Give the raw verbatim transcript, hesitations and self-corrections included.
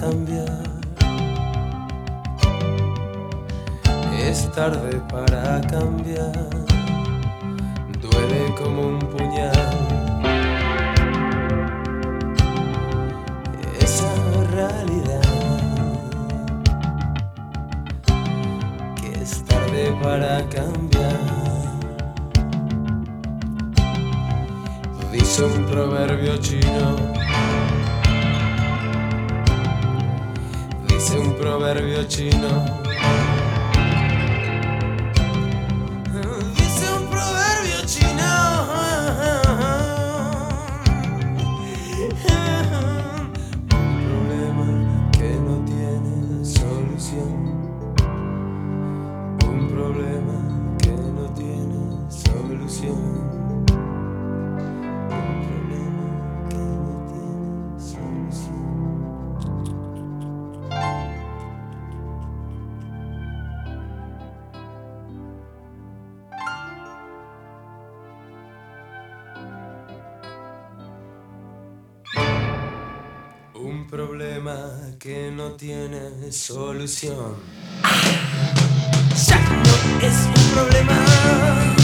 cambiar. Es tarde para cambiar. Duele como un puñal esa realidad, que es tarde para cambiar. Dice un proverbio chino, dice un proverbio chino, dice un proverbio chino, un problema que no tiene solución, un problema que no tiene solución. Un problema que no tiene solución. Ya no es un problema.